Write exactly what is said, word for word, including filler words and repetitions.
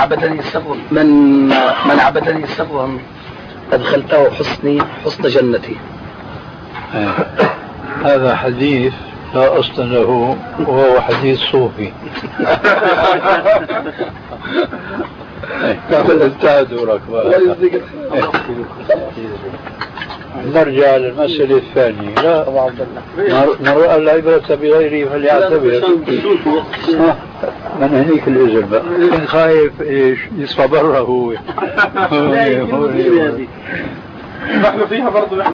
عبدني سرا من من عبدني سرا أدخلته حسني حسن جنتي. هذا حديث لا أصل له وهو حديث صوفي. انتهى دورك بقى. نرجع للمسألة الثانية. لا نرى العبرة بغيره فليعتبر. من هنيك الإذن بقى. كان خايف إيش يصفى برا هو. نحن فيها برضو.